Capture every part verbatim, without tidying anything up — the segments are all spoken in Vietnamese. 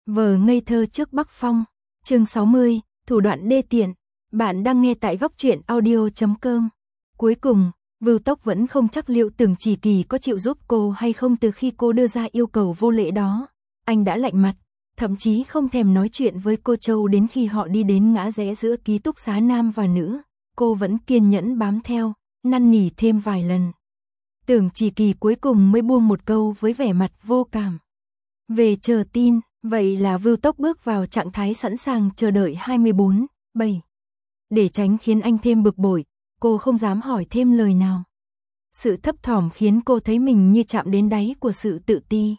Vờ ngây thơ trước Bắc Phong, chương sáu mươi, thủ đoạn đê tiện. Bạn đang nghe tại góc truyện audio chấm com. Cuối cùng, Vưu Tốc vẫn không chắc liệu Tưởng Chỉ Kỳ có chịu giúp cô hay không. Từ khi cô đưa ra yêu cầu vô lễ đó, anh đã lạnh mặt, thậm chí không thèm nói chuyện với cô Châu. Đến khi họ đi đến ngã rẽ giữa ký túc xá nam và nữ, cô vẫn kiên nhẫn bám theo, năn nỉ thêm vài lần. Tưởng Chỉ Kỳ cuối cùng mới buông một câu với vẻ mặt vô cảm: về chờ tin. Vậy là Vưu Tốc bước vào trạng thái sẵn sàng chờ đợi hai mươi bốn bảy. Để tránh khiến anh thêm bực bội, cô không dám hỏi thêm lời nào. Sự thấp thỏm khiến cô thấy mình như chạm đến đáy của sự tự ti.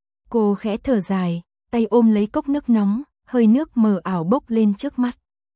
Cô khẽ thở dài, tay ôm lấy cốc nước nóng, hơi nước mờ ảo bốc lên trước mắt.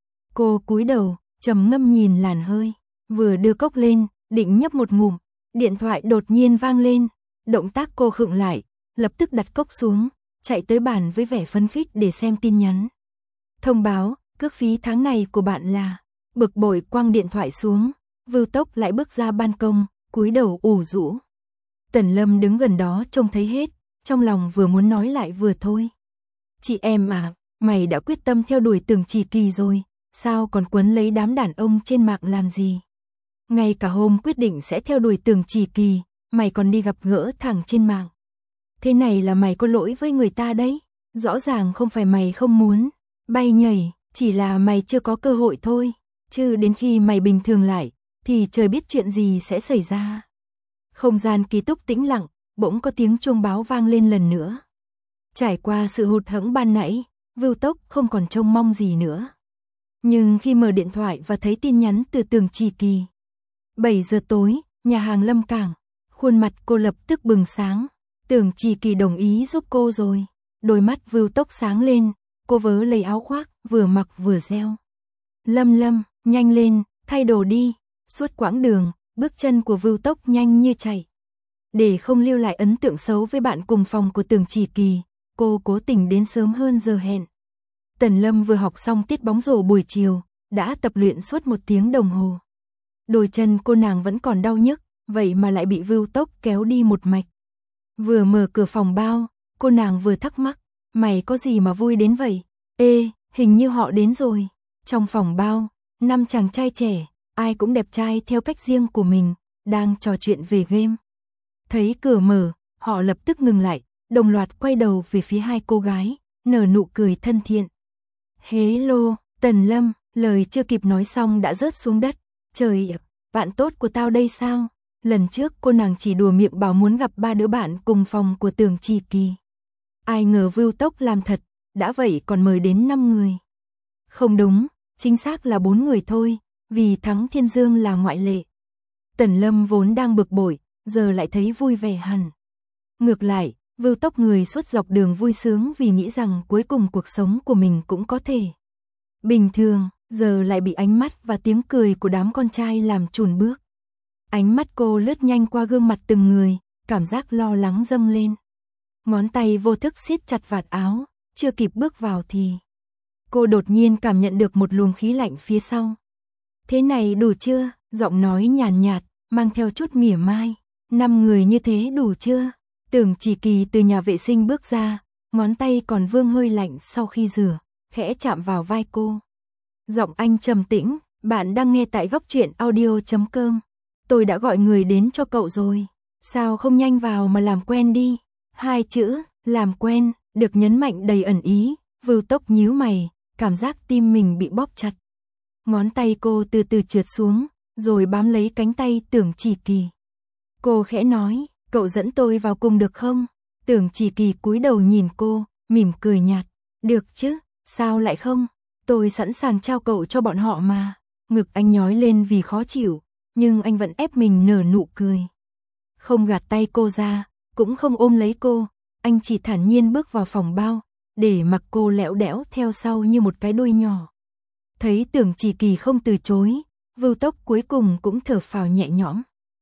Cô cúi đầu, trầm ngâm nhìn làn hơi, vừa đưa cốc lên, định nhấp một ngụm, điện thoại đột nhiên vang lên. Động tác cô khựng lại, lập tức đặt cốc xuống, chạy tới bàn với vẻ phấn khích để xem tin nhắn. Thông báo, cước phí tháng này của bạn là. Bực bội quăng điện thoại xuống, Vưu Tốc lại bước ra ban công, cúi đầu ủ rũ. Tần Lâm đứng gần đó trông thấy hết, trong lòng vừa muốn nói lại vừa thôi. Chị em à, mày đã quyết tâm theo đuổi Tưởng Chỉ Kỳ rồi, sao còn quấn lấy đám đàn ông trên mạng làm gì? Ngay cả hôm quyết định sẽ theo đuổi Tưởng Chỉ Kỳ, mày còn đi gặp gỡ thẳng trên mạng. Thế này là mày có lỗi với người ta đấy, rõ ràng không phải mày không muốn bay nhảy, chỉ là mày chưa có cơ hội thôi, chứ đến khi mày bình thường lại, thì trời biết chuyện gì sẽ xảy ra. Không gian ký túc tĩnh lặng, bỗng có tiếng chuông báo vang lên lần nữa. Trải qua sự hụt hẫng ban nãy, Vưu Tốc không còn trông mong gì nữa. Nhưng khi mở điện thoại và thấy tin nhắn từ Tưởng Chỉ Kỳ. bảy giờ tối, nhà hàng Lâm Cảng, khuôn mặt cô lập tức bừng sáng. Tưởng Chỉ Kỳ đồng ý giúp cô rồi. Đôi mắt Vưu Tốc sáng lên, cô vớ lấy áo khoác, vừa mặc vừa reo: Lâm Lâm, nhanh lên, thay đồ đi. Suốt quãng đường, bước chân của Vưu Tốc nhanh như chạy. Để không lưu lại ấn tượng xấu với bạn cùng phòng của Tưởng Chỉ Kỳ, cô cố tình đến sớm hơn giờ hẹn. Tần Lâm vừa học xong tiết bóng rổ buổi chiều, đã tập luyện suốt một tiếng đồng hồ. Đôi chân cô nàng vẫn còn đau nhức, vậy mà lại bị Vưu Tốc kéo đi một mạch. Vừa mở cửa phòng bao, cô nàng vừa thắc mắc: mày có gì mà vui đến vậy? Ê, hình như họ đến rồi. Trong phòng bao, năm chàng trai trẻ, ai cũng đẹp trai theo cách riêng của mình, đang trò chuyện về game. Thấy cửa mở, họ lập tức ngừng lại, đồng loạt quay đầu về phía hai cô gái, nở nụ cười thân thiện. Hello, Tần Lâm, lời chưa kịp nói xong đã rớt xuống đất. Trời ạ, bạn tốt của tao đây sao? Lần trước cô nàng chỉ đùa miệng bảo muốn gặp ba đứa bạn cùng phòng của Tưởng Chỉ Kỳ. Ai ngờ Vưu Tốc làm thật, đã vậy còn mời đến năm người. Không đúng, chính xác là bốn người thôi, vì Thắng Thiên Dương là ngoại lệ. Tần Lâm vốn đang bực bội, giờ lại thấy vui vẻ hẳn. Ngược lại, Vưu Tốc người suốt dọc đường vui sướng vì nghĩ rằng cuối cùng cuộc sống của mình cũng có thể bình thường, giờ lại bị ánh mắt và tiếng cười của đám con trai làm chùn bước. Ánh mắt cô lướt nhanh qua gương mặt từng người, cảm giác lo lắng dâng lên. Ngón tay vô thức siết chặt vạt áo, chưa kịp bước vào thì cô đột nhiên cảm nhận được một luồng khí lạnh phía sau. Thế này đủ chưa? Giọng nói nhàn nhạt, mang theo chút mỉa mai. Năm người như thế đủ chưa? Tưởng Chỉ Kỳ từ nhà vệ sinh bước ra, ngón tay còn vương hơi lạnh sau khi rửa, khẽ chạm vào vai cô. Giọng anh trầm tĩnh: bạn đang nghe tại góc truyện audio chấm com. Tôi đã gọi người đến cho cậu rồi, sao không nhanh vào mà làm quen đi? Hai chữ, làm quen, được nhấn mạnh đầy ẩn ý. Vưu Tốc nhíu mày, cảm giác tim mình bị bóp chặt. Ngón tay cô từ từ trượt xuống, rồi bám lấy cánh tay Tưởng Chỉ Kỳ. Cô khẽ nói: cậu dẫn tôi vào cùng được không? Tưởng Chỉ Kỳ cúi đầu nhìn cô, mỉm cười nhạt: được chứ, sao lại không? Tôi sẵn sàng trao cậu cho bọn họ mà. Ngực anh nhói lên vì khó chịu, nhưng anh vẫn ép mình nở nụ cười. Không gạt tay cô ra, cũng không ôm lấy cô, anh chỉ thản nhiên bước vào phòng bao, để mặc cô lẽo đẽo theo sau như một cái đuôi nhỏ. Thấy Tưởng Chỉ Kỳ không từ chối, Vưu Tốc cuối cùng cũng thở phào nhẹ nhõm.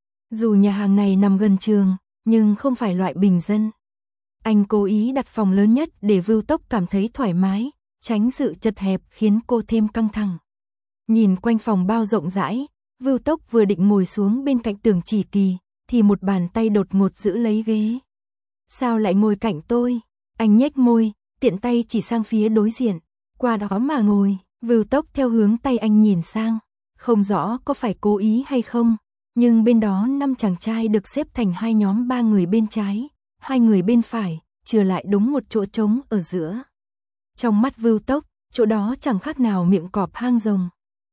Dù nhà hàng này nằm gần trường, nhưng không phải loại bình dân. Anh cố ý đặt phòng lớn nhất để Vưu Tốc cảm thấy thoải mái, tránh sự chật hẹp khiến cô thêm căng thẳng. Nhìn quanh phòng bao rộng rãi, Vưu Tốc vừa định ngồi xuống bên cạnh Tưởng Chỉ Kỳ, thì một bàn tay đột ngột giữ lấy ghế. Sao lại ngồi cạnh tôi? Anh nhếch môi, tiện tay chỉ sang phía đối diện, qua đó mà ngồi. Vưu Tốc theo hướng tay anh nhìn sang, không rõ có phải cố ý hay không, nhưng bên đó năm chàng trai được xếp thành hai nhóm, ba người bên trái, hai người bên phải, chừa lại đúng một chỗ trống ở giữa. Trong mắt Vưu Tốc, chỗ đó chẳng khác nào miệng cọp hang rồng.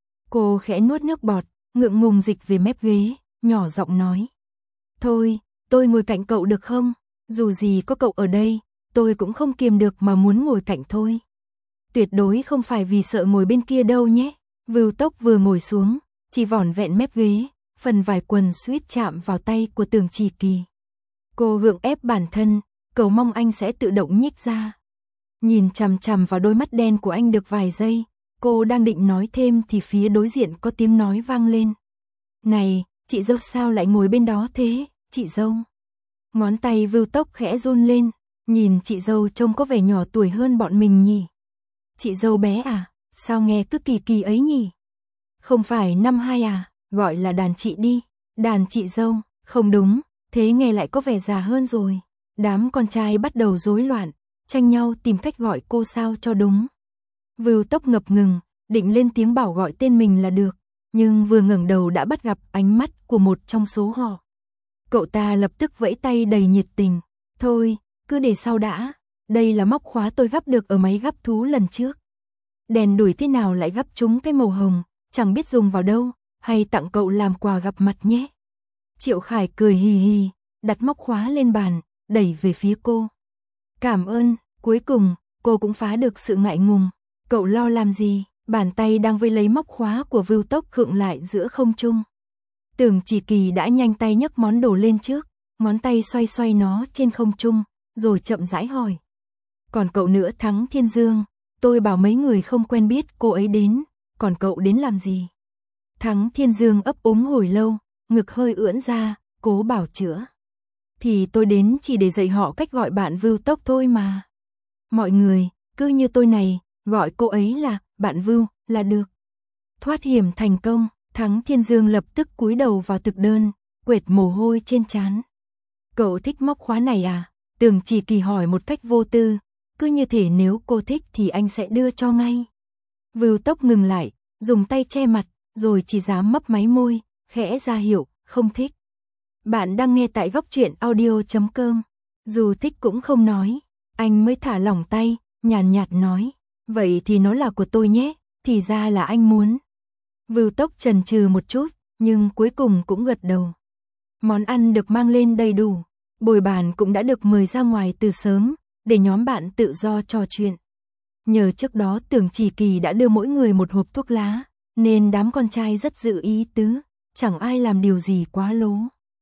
Cô khẽ nuốt nước bọt, ngượng ngùng dịch về mép ghế, nhỏ giọng nói: "Thôi, tôi ngồi cạnh cậu được không? Dù gì có cậu ở đây, tôi cũng không kiềm được mà muốn ngồi cạnh thôi. Tuyệt đối không phải vì sợ ngồi bên kia đâu nhé." Vưu Tốc vừa ngồi xuống, chỉ vỏn vẹn mép ghế, phần vải quần suýt chạm vào tay của Tưởng Chỉ Kỳ. Cô gượng ép bản thân, cầu mong anh sẽ tự động nhích ra. Nhìn chằm chằm vào đôi mắt đen của anh được vài giây, cô đang định nói thêm thì phía đối diện có tiếng nói vang lên: "Này, chị dâu sao lại ngồi bên đó thế, chị dâu?" Ngón tay Vưu Tốc khẽ run lên, nhìn chị dâu trông có vẻ nhỏ tuổi hơn bọn mình nhỉ. "Chị dâu bé à, sao nghe cứ kỳ kỳ ấy nhỉ? Không phải năm hai à, gọi là đàn chị đi." "Đàn chị dâu, không đúng, thế nghe lại có vẻ già hơn rồi." Đám con trai bắt đầu rối loạn, tranh nhau tìm cách gọi cô sao cho đúng. Vưu Tốc ngập ngừng, định lên tiếng bảo gọi tên mình là được, nhưng vừa ngẩng đầu đã bắt gặp ánh mắt của một trong số họ. Cậu ta lập tức vẫy tay đầy nhiệt tình: "Thôi, cứ để sau đã, đây là móc khóa tôi gắp được ở máy gắp thú lần trước. Đèn đuổi thế nào lại gắp trúng cái màu hồng, chẳng biết dùng vào đâu, hay tặng cậu làm quà gặp mặt nhé." Triệu Khải cười hì hì, đặt móc khóa lên bàn, đẩy về phía cô. "Cảm ơn." Cuối cùng, cô cũng phá được sự ngại ngùng. "Cậu lo làm gì?" Bàn tay đang vây lấy móc khóa của Vưu Tốc khựng lại giữa không trung. Tưởng Chỉ Kỳ đã nhanh tay nhấc món đồ lên trước, ngón tay xoay xoay nó trên không trung, rồi chậm rãi hỏi: "Còn cậu nữa Thắng Thiên Dương, tôi bảo mấy người không quen biết cô ấy đến, còn cậu đến làm gì?" Thắng Thiên Dương ấp úng hồi lâu, ngực hơi ưỡn ra, cố bảo chữa: "Thì tôi đến chỉ để dạy họ cách gọi bạn Vưu Tốc thôi mà. Mọi người, cứ như tôi này, gọi cô ấy là bạn Vưu, là được." Thoát hiểm thành công, Thắng Thiên Dương lập tức cúi đầu vào thực đơn, quệt mồ hôi trên trán. "Cậu thích móc khóa này à?" Tưởng Chỉ Kỳ hỏi một cách vô tư, cứ như thể nếu cô thích thì anh sẽ đưa cho ngay. Vưu Tốc ngừng lại, dùng tay che mặt, rồi chỉ dám mấp máy môi, khẽ ra hiệu, không thích. Bạn đang nghe tại góc truyện audio chấm com. Dù thích cũng không nói, anh mới thả lỏng tay, nhàn nhạt nói: "Vậy thì nó là của tôi nhé, thì ra là anh muốn." Vưu Tốc chần chừ một chút, nhưng cuối cùng cũng gật đầu. Món ăn được mang lên đầy đủ, bồi bàn cũng đã được mời ra ngoài từ sớm, để nhóm bạn tự do trò chuyện. Nhờ trước đó Tưởng Chỉ Kỳ đã đưa mỗi người một hộp thuốc lá, nên đám con trai rất giữ ý tứ, chẳng ai làm điều gì quá lố.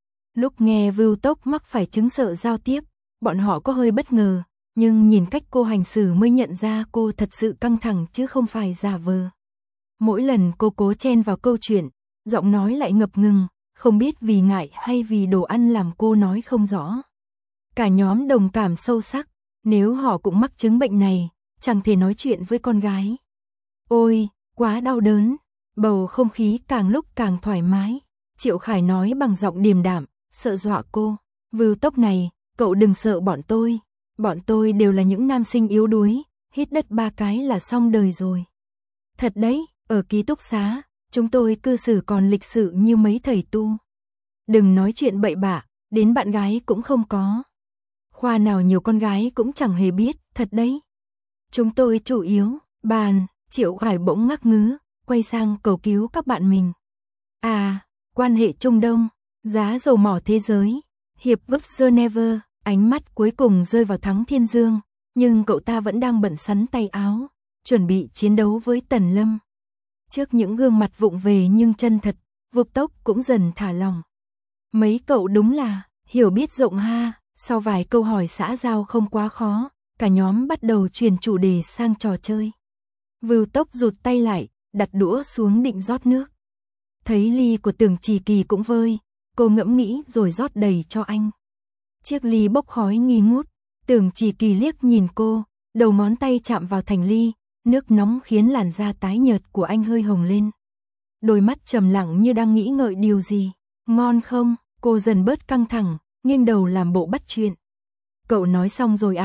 Lúc nghe Vưu Tốc mắc phải chứng sợ giao tiếp, bọn họ có hơi bất ngờ, nhưng nhìn cách cô hành xử mới nhận ra cô thật sự căng thẳng chứ không phải giả vờ. Mỗi lần cô cố chen vào câu chuyện, giọng nói lại ngập ngừng, không biết vì ngại hay vì đồ ăn làm cô nói không rõ. Cả nhóm đồng cảm sâu sắc, nếu họ cũng mắc chứng bệnh này, chẳng thể nói chuyện với con gái. Ôi, quá đau đớn. Bầu không khí càng lúc càng thoải mái. Triệu Khải nói bằng giọng điềm đạm, sợ dọa cô. Vưu Tốc này, cậu đừng sợ bọn tôi. Bọn tôi đều là những nam sinh yếu đuối, hít đất ba cái là xong đời rồi. Thật đấy, ở ký túc xá, chúng tôi cư xử còn lịch sự như mấy thầy tu. Đừng nói chuyện bậy bạ, đến bạn gái cũng không có. Khoa nào nhiều con gái cũng chẳng hề biết, thật đấy. Chúng tôi chủ yếu, bàn. Triệu Khải bỗng ngắc ngứ, quay sang cầu cứu các bạn mình. À, quan hệ Trung Đông, giá dầu mỏ thế giới, hiệp ước Geneva. Ánh mắt cuối cùng rơi vào Thắng Thiên Dương, nhưng cậu ta vẫn đang bận sắn tay áo, chuẩn bị chiến đấu với Tần Lâm. Trước những gương mặt vụng về nhưng chân thật, Vưu Tốc cũng dần thả lòng. Mấy cậu đúng là hiểu biết rộng ha. Sau vài câu hỏi xã giao không quá khó, cả nhóm bắt đầu chuyển chủ đề sang trò chơi. Vưu Tốc rụt tay lại, đặt đũa xuống định rót nước. Thấy ly của Tưởng Chỉ Kỳ cũng vơi, cô ngẫm nghĩ rồi rót đầy cho anh. Chiếc ly bốc khói nghi ngút, Tưởng Chỉ Kỳ liếc nhìn cô, đầu ngón tay chạm vào thành ly, nước nóng khiến làn da tái nhợt của anh hơi hồng lên. Đôi mắt trầm lặng như đang nghĩ ngợi điều gì. Ngon không? Cô dần bớt căng thẳng, nghiêng đầu làm bộ bắt chuyện. Cậu nói xong rồi à?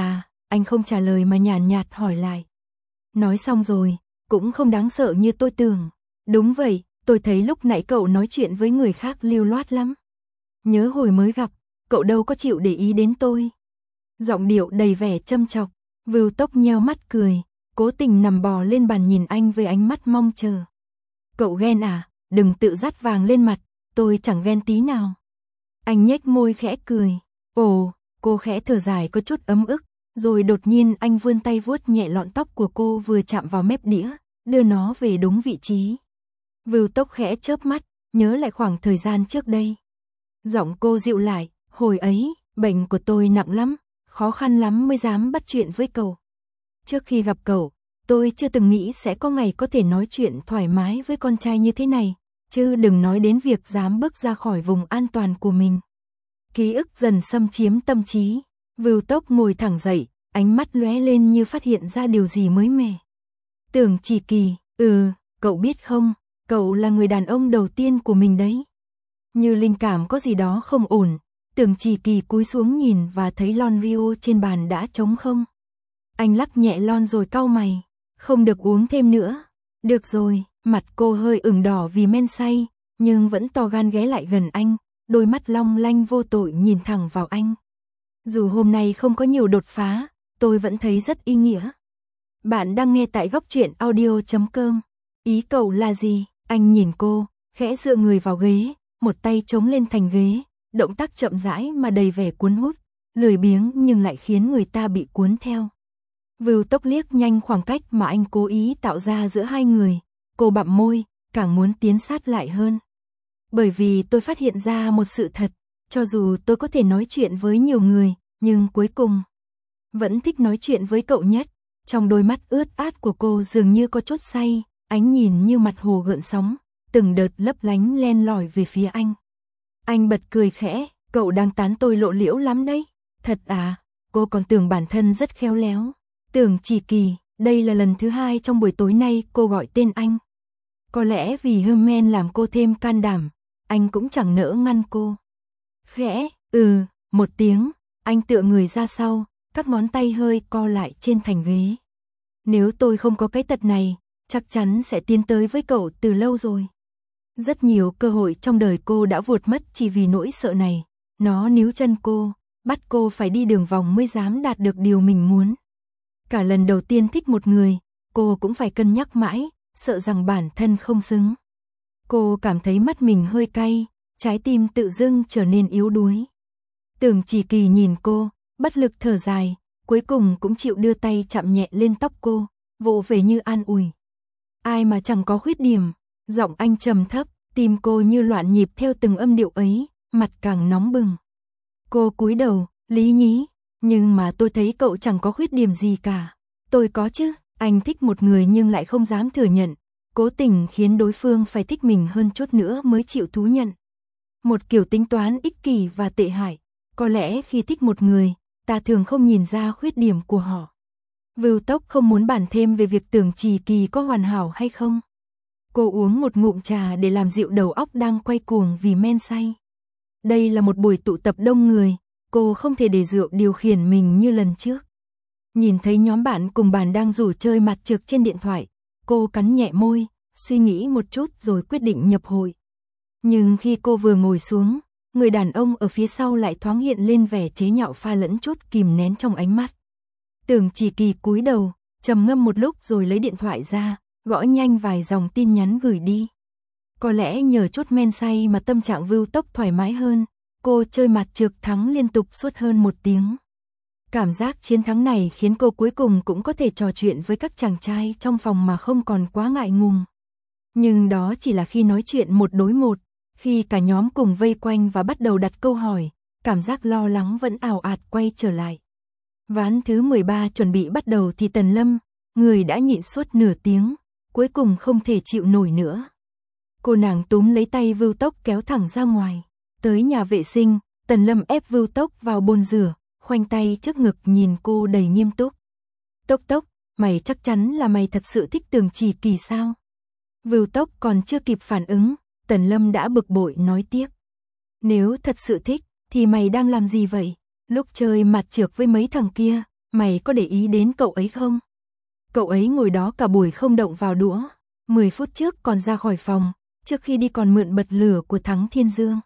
anh không trả lời mà nhàn nhạt hỏi lại. Nói xong rồi, cũng không đáng sợ như tôi tưởng. Đúng vậy, tôi thấy lúc nãy cậu nói chuyện với người khác lưu loát lắm. Nhớ hồi mới gặp, cậu đâu có chịu để ý đến tôi. Giọng điệu đầy vẻ châm chọc, Vưu Tốc nheo mắt cười, cố tình nằm bò lên bàn nhìn anh với ánh mắt mong chờ. Cậu ghen à, đừng tự dắt vàng lên mặt, tôi chẳng ghen tí nào. Anh nhếch môi khẽ cười. Ồ, cô khẽ thở dài có chút ấm ức, rồi đột nhiên anh vươn tay vuốt nhẹ lọn tóc của cô vừa chạm vào mép đĩa, đưa nó về đúng vị trí. Vưu Tốc khẽ chớp mắt, nhớ lại khoảng thời gian trước đây. Giọng cô dịu lại, hồi ấy, bệnh của tôi nặng lắm, khó khăn lắm mới dám bắt chuyện với cậu. Trước khi gặp cậu, tôi chưa từng nghĩ sẽ có ngày có thể nói chuyện thoải mái với con trai như thế này, chứ đừng nói đến việc dám bước ra khỏi vùng an toàn của mình. Ký ức dần xâm chiếm tâm trí, Vưu Tốc ngồi thẳng dậy, ánh mắt lóe lên như phát hiện ra điều gì mới mẻ. Tưởng Chỉ Kỳ, ừ, cậu biết không, cậu là người đàn ông đầu tiên của mình đấy. Như linh cảm có gì đó không ổn, Tưởng Chỉ Kỳ cúi xuống nhìn và thấy lon Rio trên bàn đã trống không. Anh lắc nhẹ lon rồi cau mày, không được uống thêm nữa. Được rồi, mặt cô hơi ửng đỏ vì men say, nhưng vẫn to gan ghé lại gần anh, đôi mắt long lanh vô tội nhìn thẳng vào anh. Dù hôm nay không có nhiều đột phá, tôi vẫn thấy rất ý nghĩa. Bạn đang nghe tại góc truyện audio chấm com. Ý cậu là gì? Anh nhìn cô, khẽ dựa người vào ghế, một tay chống lên thành ghế, động tác chậm rãi mà đầy vẻ cuốn hút, lười biếng nhưng lại khiến người ta bị cuốn theo. Vưu Tốc liếc nhanh khoảng cách mà anh cố ý tạo ra giữa hai người, cô bặm môi, càng muốn tiến sát lại hơn. Bởi vì tôi phát hiện ra một sự thật, cho dù tôi có thể nói chuyện với nhiều người, nhưng cuối cùng vẫn thích nói chuyện với cậu nhất. Trong đôi mắt ướt át của cô dường như có chút say, ánh nhìn như mặt hồ gợn sóng, từng đợt lấp lánh len lỏi về phía anh. Anh bật cười khẽ, cậu đang tán tôi lộ liễu lắm đấy. Thật à, cô còn tưởng bản thân rất khéo léo. Tưởng Chỉ Kỳ, đây là lần thứ hai trong buổi tối nay cô gọi tên anh. Có lẽ vì Herman làm cô thêm can đảm, anh cũng chẳng nỡ ngăn cô. Khẽ, ừ, một tiếng, anh tựa người ra sau, các ngón tay hơi co lại trên thành ghế. Nếu tôi không có cái tật này, chắc chắn sẽ tiến tới với cậu từ lâu rồi. Rất nhiều cơ hội trong đời cô đã vụt mất chỉ vì nỗi sợ này. Nó níu chân cô, bắt cô phải đi đường vòng mới dám đạt được điều mình muốn. Cả lần đầu tiên thích một người, cô cũng phải cân nhắc mãi, sợ rằng bản thân không xứng. Cô cảm thấy mắt mình hơi cay, trái tim tự dưng trở nên yếu đuối. Tưởng Chỉ Kỳ nhìn cô, bất lực thở dài, cuối cùng cũng chịu đưa tay chạm nhẹ lên tóc cô, vỗ về như an ủi. Ai mà chẳng có khuyết điểm, giọng anh trầm thấp, tim cô như loạn nhịp theo từng âm điệu ấy, mặt càng nóng bừng. Cô cúi đầu, lý nhí, nhưng mà tôi thấy cậu chẳng có khuyết điểm gì cả. Tôi có chứ, anh thích một người nhưng lại không dám thừa nhận, cố tình khiến đối phương phải thích mình hơn chút nữa mới chịu thú nhận. Một kiểu tính toán ích kỷ và tệ hại, có lẽ khi thích một người, ta thường không nhìn ra khuyết điểm của họ. Vưu Tốc không muốn bàn thêm về việc Tưởng Chỉ Kỳ có hoàn hảo hay không. Cô uống một ngụm trà để làm dịu đầu óc đang quay cuồng vì men say. Đây là một buổi tụ tập đông người, cô không thể để rượu điều khiển mình như lần trước. Nhìn thấy nhóm bạn cùng bàn đang rủ chơi mặt trược trên điện thoại, cô cắn nhẹ môi, suy nghĩ một chút rồi quyết định nhập hội. Nhưng khi cô vừa ngồi xuống, người đàn ông ở phía sau lại thoáng hiện lên vẻ chế nhạo pha lẫn chút kìm nén trong ánh mắt. Tưởng Chỉ Kỳ cúi đầu, trầm ngâm một lúc rồi lấy điện thoại ra, gõ nhanh vài dòng tin nhắn gửi đi. Có lẽ nhờ chút men say mà tâm trạng Vưu Tốc thoải mái hơn, cô chơi mặt trược thắng liên tục suốt hơn một tiếng. Cảm giác chiến thắng này khiến cô cuối cùng cũng có thể trò chuyện với các chàng trai trong phòng mà không còn quá ngại ngùng. Nhưng đó chỉ là khi nói chuyện một đối một, khi cả nhóm cùng vây quanh và bắt đầu đặt câu hỏi, cảm giác lo lắng vẫn ào ạt quay trở lại. Ván thứ mười ba chuẩn bị bắt đầu thì Tần Lâm, người đã nhịn suốt nửa tiếng, cuối cùng không thể chịu nổi nữa. Cô nàng túm lấy tay Vưu Tốc kéo thẳng ra ngoài. Tới nhà vệ sinh, Tần Lâm ép Vưu Tốc vào bồn rửa, khoanh tay trước ngực nhìn cô đầy nghiêm túc. Tốc Tốc, mày chắc chắn là mày thật sự thích Tưởng Chỉ Kỳ sao? Vưu Tốc còn chưa kịp phản ứng, Tần Lâm đã bực bội nói tiếp. Nếu thật sự thích, thì mày đang làm gì vậy? Lúc chơi mặt trược với mấy thằng kia, mày có để ý đến cậu ấy không? Cậu ấy ngồi đó cả buổi không động vào đũa, mười phút trước còn ra khỏi phòng, trước khi đi còn mượn bật lửa của Thắng Thiên Dương.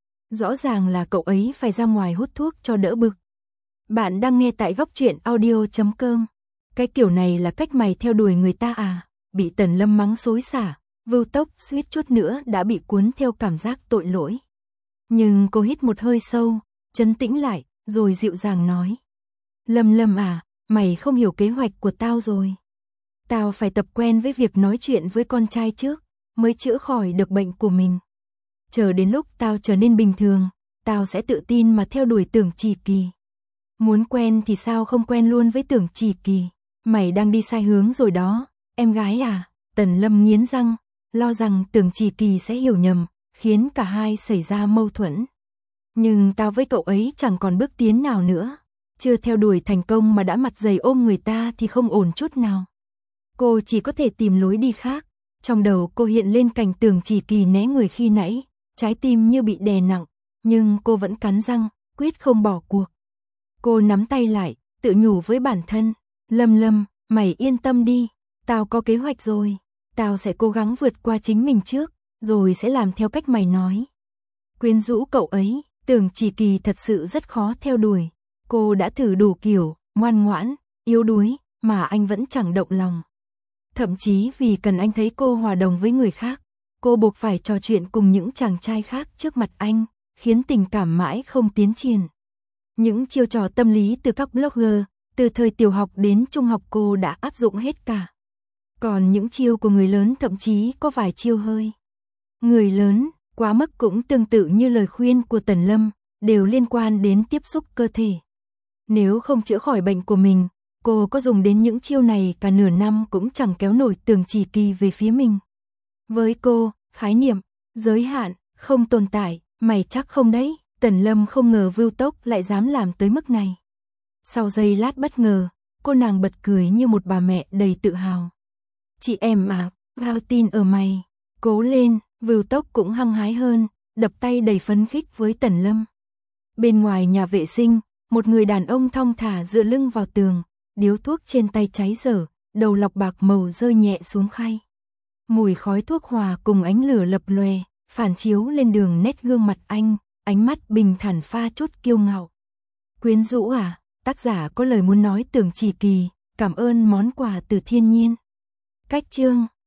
Rõ ràng là cậu ấy phải ra ngoài hút thuốc cho đỡ bực. Bạn đang nghe tại góc truyện audio chấm com. Cái kiểu này là cách mày theo đuổi người ta à? Bị Tần Lâm mắng xối xả, Vưu Tốc suýt chút nữa đã bị cuốn theo cảm giác tội lỗi. Nhưng cô hít một hơi sâu, trấn tĩnh lại, rồi dịu dàng nói. Lâm Lâm à, mày không hiểu kế hoạch của tao rồi. Tao phải tập quen với việc nói chuyện với con trai trước, mới chữa khỏi được bệnh của mình. Chờ đến lúc tao trở nên bình thường, tao sẽ tự tin mà theo đuổi Tưởng Chỉ Kỳ. Muốn quen thì sao không quen luôn với Tưởng Chỉ Kỳ? Mày đang đi sai hướng rồi đó, em gái à. Tần Lâm nghiến răng, lo rằng Tưởng Chỉ Kỳ sẽ hiểu nhầm, khiến cả hai xảy ra mâu thuẫn. Nhưng tao với cậu ấy chẳng còn bước tiến nào nữa. Chưa theo đuổi thành công mà đã mặt dày ôm người ta thì không ổn chút nào. Cô chỉ có thể tìm lối đi khác. Trong đầu cô hiện lên cảnh Tưởng Chỉ Kỳ né người khi nãy, trái tim như bị đè nặng, nhưng cô vẫn cắn răng, quyết không bỏ cuộc. Cô nắm tay lại, tự nhủ với bản thân, Lâm Lâm, mày yên tâm đi, tao có kế hoạch rồi, tao sẽ cố gắng vượt qua chính mình trước, rồi sẽ làm theo cách mày nói. Quyến rũ cậu ấy, Tưởng Chỉ Kỳ thật sự rất khó theo đuổi. Cô đã thử đủ kiểu, ngoan ngoãn, yếu đuối, mà anh vẫn chẳng động lòng. Thậm chí vì cần anh thấy cô hòa đồng với người khác, cô buộc phải trò chuyện cùng những chàng trai khác trước mặt anh, khiến tình cảm mãi không tiến triển. Những chiêu trò tâm lý từ các blogger, từ thời tiểu học đến trung học cô đã áp dụng hết cả. Còn những chiêu của người lớn thậm chí có vài chiêu hơi. Người lớn, quá mức cũng tương tự như lời khuyên của Tần Lâm, đều liên quan đến tiếp xúc cơ thể. Nếu không chữa khỏi bệnh của mình, cô có dùng đến những chiêu này cả nửa năm cũng chẳng kéo nổi Tưởng Chỉ Kỳ về phía mình. Với cô, khái niệm, giới hạn, không tồn tại, mày chắc không đấy. Tần Lâm không ngờ Vưu Tốc lại dám làm tới mức này. Sau giây lát bất ngờ, cô nàng bật cười như một bà mẹ đầy tự hào. Chị em à, gao tin ở mày. Cố lên, Vưu Tốc cũng hăng hái hơn, đập tay đầy phấn khích với Tần Lâm. Bên ngoài nhà vệ sinh, một người đàn ông thong thả dựa lưng vào tường, điếu thuốc trên tay cháy dở, đầu lọc bạc màu rơi nhẹ xuống khay. Mùi khói thuốc hòa cùng ánh lửa lập lòe, phản chiếu lên đường nét gương mặt anh, ánh mắt bình thản pha chút kiêu ngạo. Quyến rũ à, tác giả có lời muốn nói Tưởng Chỉ Kỳ, cảm ơn món quà từ thiên nhiên. Cách chương